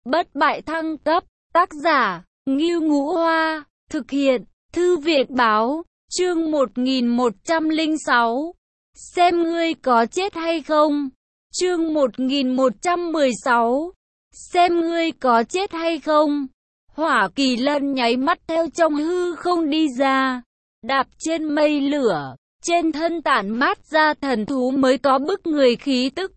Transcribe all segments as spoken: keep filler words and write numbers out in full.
bất bại thăng cấp, tác giả, Ngưu Ngũ Hoa, thực hiện, Thư viện báo, chương một nghìn một trăm lẻ sáu. Xem ngươi có chết hay không. Chương một nghìn một trăm mười sáu. Xem ngươi có chết hay không. Hỏa Kỳ Lân nháy mắt theo trong hư không đi ra, đạp trên mây lửa, trên thân tản mát ra thần thú mới có bức người khí tức.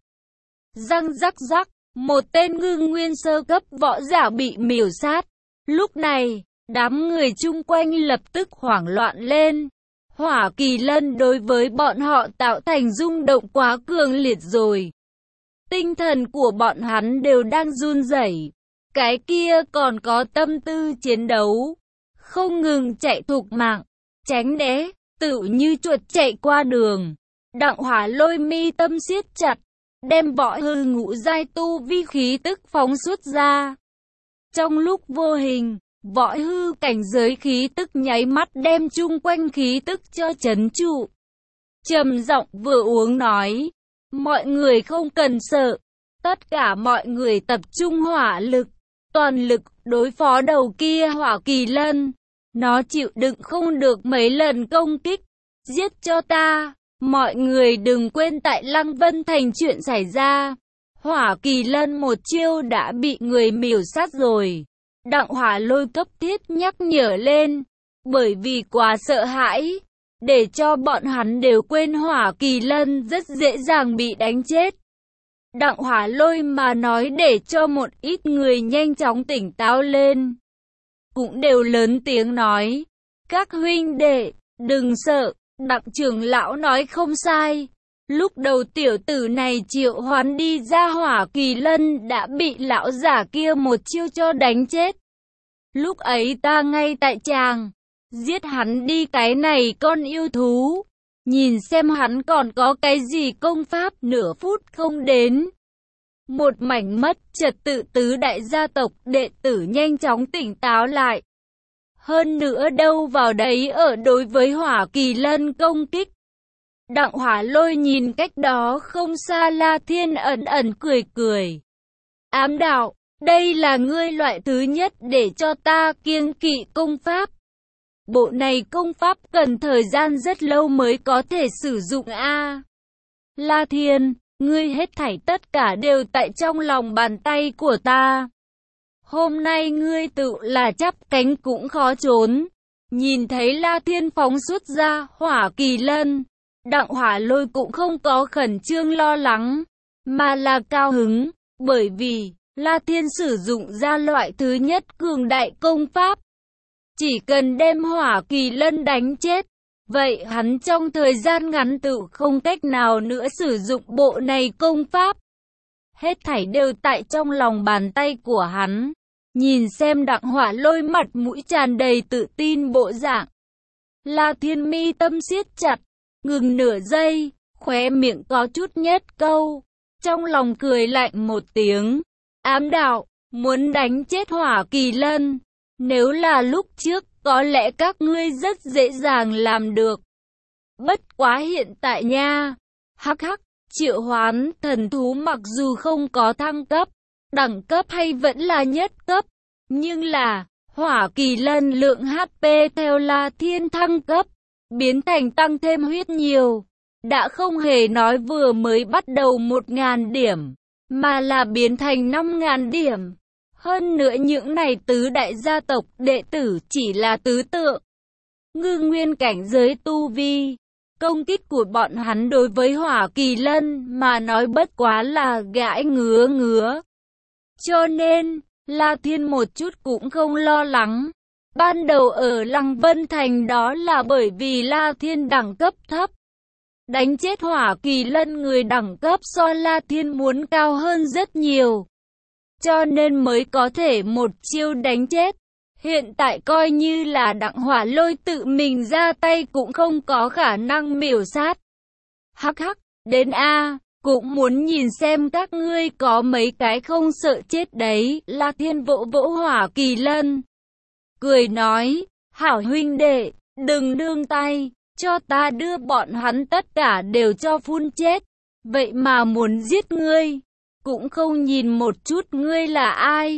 Răng rắc rắc, một tên ngư nguyên sơ cấp võ giả bị miểu sát. Lúc này, đám người chung quanh lập tức hoảng loạn lên. Hỏa Kỳ Lân đối với bọn họ tạo thành rung động quá cường liệt rồi. Tinh thần của bọn hắn đều đang run rẩy. Cái kia còn có tâm tư chiến đấu, không ngừng chạy thục mạng, tránh né, tựu như chuột chạy qua đường. Đặng Hỏa Lôi mi tâm siết chặt, đem võ hư ngũ giai tu vi khí tức phóng xuất ra. Trong lúc vô hình, võ hư cảnh giới khí tức nháy mắt đem chung quanh khí tức cho trấn trụ. Trầm giọng vừa uống nói, mọi người không cần sợ, tất cả mọi người tập trung hỏa lực, toàn lực đối phó đầu kia Hỏa Kỳ Lân. Nó chịu đựng không được mấy lần công kích, giết cho ta. Mọi người đừng quên tại Lăng Vân Thành chuyện xảy ra. Hỏa Kỳ Lân một chiêu đã bị người miểu sát rồi. Đặng Hỏa Lôi cấp thiết nhắc nhở lên, bởi vì quá sợ hãi, để cho bọn hắn đều quên Hỏa Kỳ Lân rất dễ dàng bị đánh chết. Đặng Hỏa Lôi mà nói để cho một ít người nhanh chóng tỉnh táo lên. Cũng đều lớn tiếng nói, các huynh đệ, đừng sợ, Đặng trưởng lão nói không sai. Lúc đầu tiểu tử này triệu hoán đi ra Hỏa Kỳ Lân đã bị lão giả kia một chiêu cho đánh chết. Lúc ấy ta ngay tại tràng, giết hắn đi cái này con yêu thú. Nhìn xem hắn còn có cái gì công pháp, nửa phút không đến. Một mảnh mất trật tự tứ đại gia tộc đệ tử nhanh chóng tỉnh táo lại. Hơn nữa đâu vào đấy ở đối với Hỏa Kỳ Lân công kích. Đặng Hỏa Lôi nhìn cách đó không xa La Thiên ẩn ẩn cười cười. Ám đạo, đây là ngươi loại thứ nhất để cho ta kiêng kỵ công pháp. Bộ này công pháp cần thời gian rất lâu mới có thể sử dụng a. La Thiên, ngươi hết thảy tất cả đều tại trong lòng bàn tay của ta. Hôm nay ngươi tự là chắp cánh cũng khó trốn. Nhìn thấy La Thiên phóng xuất ra Hỏa Kỳ Lân, Đặng Hỏa Lôi cũng không có khẩn trương lo lắng, mà là cao hứng, bởi vì La Thiên sử dụng ra loại thứ nhất cường đại công pháp. Chỉ cần đem Hỏa Kỳ Lân đánh chết, vậy hắn trong thời gian ngắn tự không cách nào nữa sử dụng bộ này công pháp. Hết thảy đều tại trong lòng bàn tay của hắn. Nhìn xem Đặng Hỏa Lôi mặt mũi tràn đầy tự tin bộ dạng, La Thiên mi tâm siết chặt, ngừng nửa giây, khóe miệng có chút nhất câu, trong lòng cười lạnh một tiếng. Ám đạo, muốn đánh chết Hỏa Kỳ Lân, nếu là lúc trước, có lẽ các ngươi rất dễ dàng làm được. Bất quá hiện tại nha, hắc hắc, triệu hoán thần thú mặc dù không có thăng cấp, đẳng cấp hay vẫn là nhất cấp, nhưng là, Hỏa Kỳ Lân lượng hát pê theo La Thiên thăng cấp, biến thành tăng thêm huyết nhiều, đã không hề nói vừa mới bắt đầu một ngàn điểm, mà là biến thành năm ngàn điểm. Hơn nữa những này tứ đại gia tộc đệ tử chỉ là tứ tượng, ngư nguyên cảnh giới tu vi. Công kích của bọn hắn đối với Hỏa Kỳ Lân mà nói bất quá là gãi ngứa ngứa. Cho nên, La Thiên một chút cũng không lo lắng. Ban đầu ở Lăng Vân Thành đó là bởi vì La Thiên đẳng cấp thấp. Đánh chết Hỏa Kỳ Lân người đẳng cấp so La Thiên muốn cao hơn rất nhiều. Cho nên mới có thể một chiêu đánh chết. Hiện tại coi như là Đặng Hỏa Lôi tự mình ra tay cũng không có khả năng miểu sát. Hắc hắc, đến a, cũng muốn nhìn xem các ngươi có mấy cái không sợ chết đấy. La Thiên vỗ vỗ Hỏa Kỳ Lân, cười nói, hảo huynh đệ, đừng nương tay, cho ta đưa bọn hắn tất cả đều cho phun chết. Vậy mà muốn giết ngươi, cũng không nhìn một chút ngươi là ai.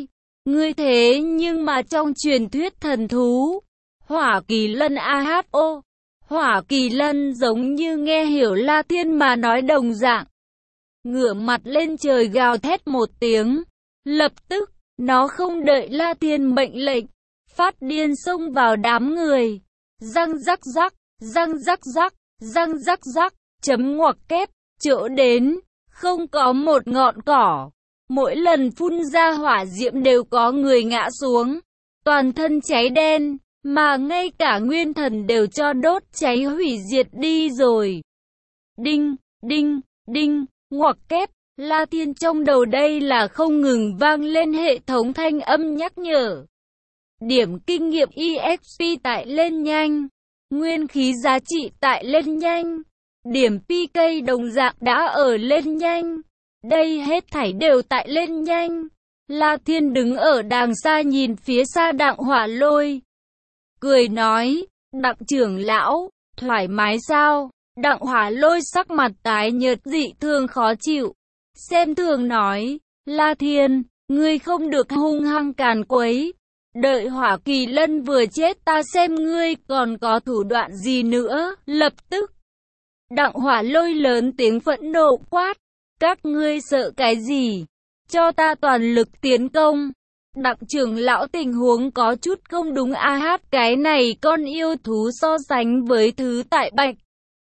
Ngươi thế nhưng mà trong truyền thuyết thần thú, Hỏa Kỳ Lân a hát o, Hỏa Kỳ Lân giống như nghe hiểu La Thiên mà nói đồng dạng. Ngửa mặt lên trời gào thét một tiếng, lập tức, nó không đợi La Thiên mệnh lệnh, phát điên xông vào đám người. Răng rắc rắc, răng rắc rắc, răng rắc rắc, chấm ngoặc kép, chỗ đến, không có một ngọn cỏ. Mỗi lần phun ra hỏa diễm đều có người ngã xuống, toàn thân cháy đen, mà ngay cả nguyên thần đều cho đốt cháy hủy diệt đi rồi. Đinh, đinh, đinh, ngoặc kép, La Thiên trong đầu đây là không ngừng vang lên hệ thống thanh âm nhắc nhở. Điểm kinh nghiệm e ích pê tại lên nhanh, nguyên khí giá trị tại lên nhanh, điểm pê ca đồng dạng đã ở lên nhanh. Đây hết thảy đều tại lên nhanh. La Thiên đứng ở đàng xa nhìn phía xa Đặng Hỏa Lôi, cười nói, Đặng trưởng lão, thoải mái sao? Đặng Hỏa Lôi sắc mặt tái nhợt dị thường khó chịu, xem thường nói, La Thiên, ngươi không được hung hăng càn quấy, đợi Hỏa Kỳ Lân vừa chết ta xem ngươi còn có thủ đoạn gì nữa. Lập tức, Đặng Hỏa Lôi lớn tiếng phẫn nộ quát, các ngươi sợ cái gì? Cho ta toàn lực tiến công. Đặng trưởng lão, tình huống có chút không đúng a hát, cái này con yêu thú so sánh với thứ tại Bạch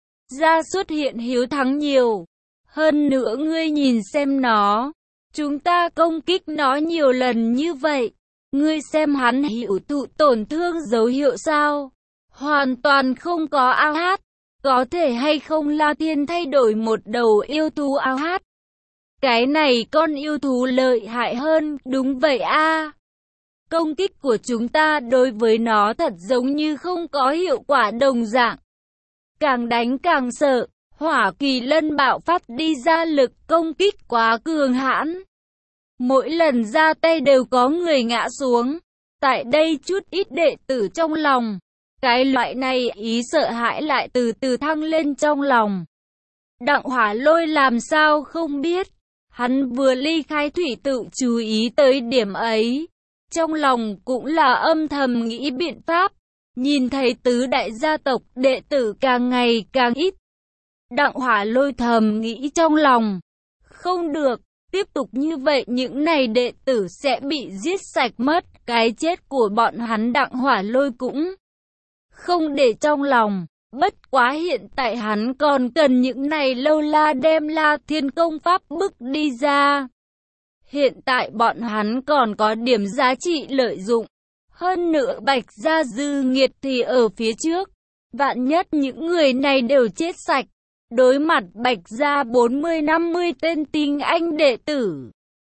gia xuất hiện hiếu thắng nhiều. Hơn nữa ngươi nhìn xem nó, chúng ta công kích nó nhiều lần như vậy, ngươi xem hắn hiểu thụ tổn thương dấu hiệu sao? Hoàn toàn không có a hát. Có thể hay không La Thiên thay đổi một đầu yêu thú a hát? Cái này con yêu thú lợi hại hơn, đúng vậy a. Công kích của chúng ta đối với nó thật giống như không có hiệu quả đồng dạng. Càng đánh càng sợ, Hỏa Kỳ Lân bạo phát đi ra lực công kích quá cường hãn. Mỗi lần ra tay đều có người ngã xuống. Tại đây chút ít đệ tử trong lòng, cái loại này ý sợ hãi lại từ từ thăng lên trong lòng. Đặng Hỏa Lôi làm sao không biết, hắn vừa ly khai thủy tự chú ý tới điểm ấy. Trong lòng cũng là âm thầm nghĩ biện pháp, nhìn thấy tứ đại gia tộc đệ tử càng ngày càng ít. Đặng Hỏa Lôi thầm nghĩ trong lòng, không được, tiếp tục như vậy những này đệ tử sẽ bị giết sạch mất, cái chết của bọn hắn Đặng Hỏa Lôi cũng không để trong lòng. Bất quá hiện tại hắn còn cần những này lâu la đem La Thiên công pháp bức đi ra. Hiện tại bọn hắn còn có điểm giá trị lợi dụng. Hơn nữa Bạch gia dư nghiệt thì ở phía trước. Vạn nhất những người này đều chết sạch. Đối mặt Bạch gia bốn mươi năm mươi tên tinh anh đệ tử,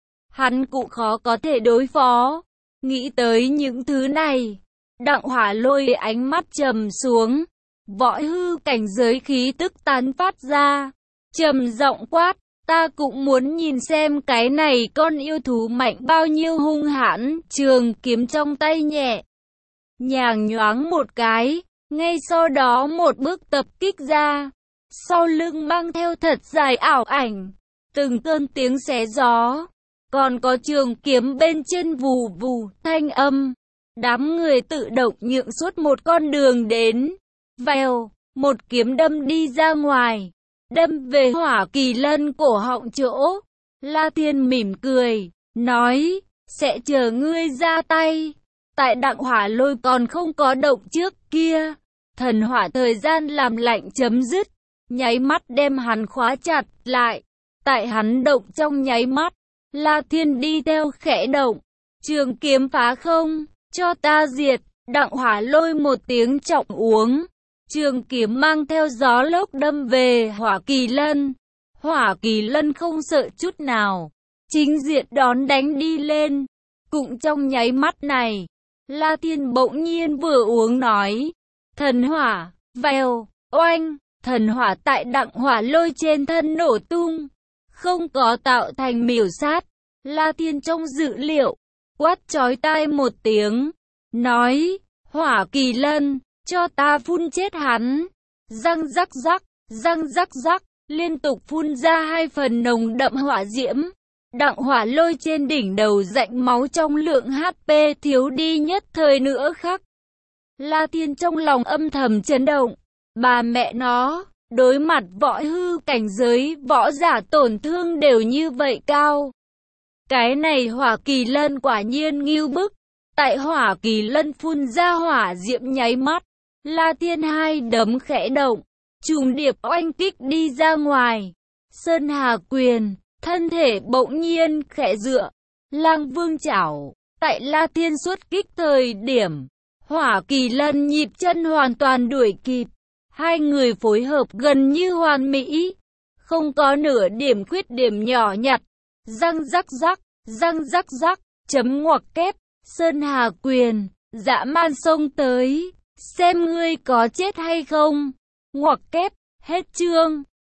hắn cũng khó có thể đối phó. Nghĩ tới những thứ này, Đặng Hỏa Lôi ánh mắt trầm xuống. Võ hư cảnh giới khí tức tán phát ra, trầm giọng quát, ta cũng muốn nhìn xem cái này con yêu thú mạnh bao nhiêu hung hãn. Trường kiếm trong tay nhẹ nhàng nhoáng một cái, ngay sau đó một bước tập kích ra, sau lưng mang theo thật dài ảo ảnh, từng cơn tiếng xé gió, còn có trường kiếm bên trên vù vù thanh âm. Đám người tự động nhượng suốt một con đường đến. Vèo, một kiếm đâm đi ra ngoài, đâm về Hỏa Kỳ Lân cổ họng chỗ. La Thiên mỉm cười, nói, sẽ chờ ngươi ra tay. Tại Đặng Hỏa Lôi còn không có động trước kia, thần hỏa thời gian làm lạnh chấm dứt, nháy mắt đem hắn khóa chặt lại. Tại hắn động trong nháy mắt, La Thiên đi theo khẽ động, trường kiếm phá không, cho ta diệt. Đặng Hỏa Lôi một tiếng trọng uống, trường kiếm mang theo gió lốc đâm về Hỏa Kỳ Lân. Hỏa Kỳ Lân không sợ chút nào, chính diện đón đánh đi lên. Cũng trong nháy mắt này, La Thiên bỗng nhiên vừa uống nói, thần hỏa, vèo, oanh, thần hỏa tại Đặng Hỏa Lôi trên thân nổ tung, không có tạo thành miểu sát. La Thiên trong dự liệu, quát chói tai một tiếng, nói, Hỏa Kỳ Lân, cho ta phun chết hắn. Răng rắc rắc, răng rắc rắc, liên tục phun ra hai phần nồng đậm hỏa diễm. Đặng hỏa lôi trên đỉnh đầu rãnh máu trong lượng hát pê thiếu đi nhất thời nữa khắc. La Thiên trong lòng âm thầm chấn động. Bà mẹ nó, đối mặt võ hư cảnh giới, võ giả tổn thương đều như vậy cao. Cái này hỏa kỳ lân quả nhiên ngưu bức. Tại hỏa kỳ lân phun ra hỏa diệm nháy mắt, La Thiên hai đấm khẽ động, trùng điệp oanh kích đi ra ngoài. Sơn Hà quyền, thân thể bỗng nhiên khẽ dựa, Lang Vương chảo. Tại La Thiên xuất kích thời điểm, hỏa kỳ lân nhịp chân hoàn toàn đuổi kịp. Hai người phối hợp gần như hoàn mỹ, không có nửa điểm khuyết điểm nhỏ nhặt. Răng rắc rắc, răng rắc rắc, chấm ngoặc kép. Sơn Hà quyền, dã man xông tới, xem ngươi có chết hay không. Ngoặc kép, hết chương.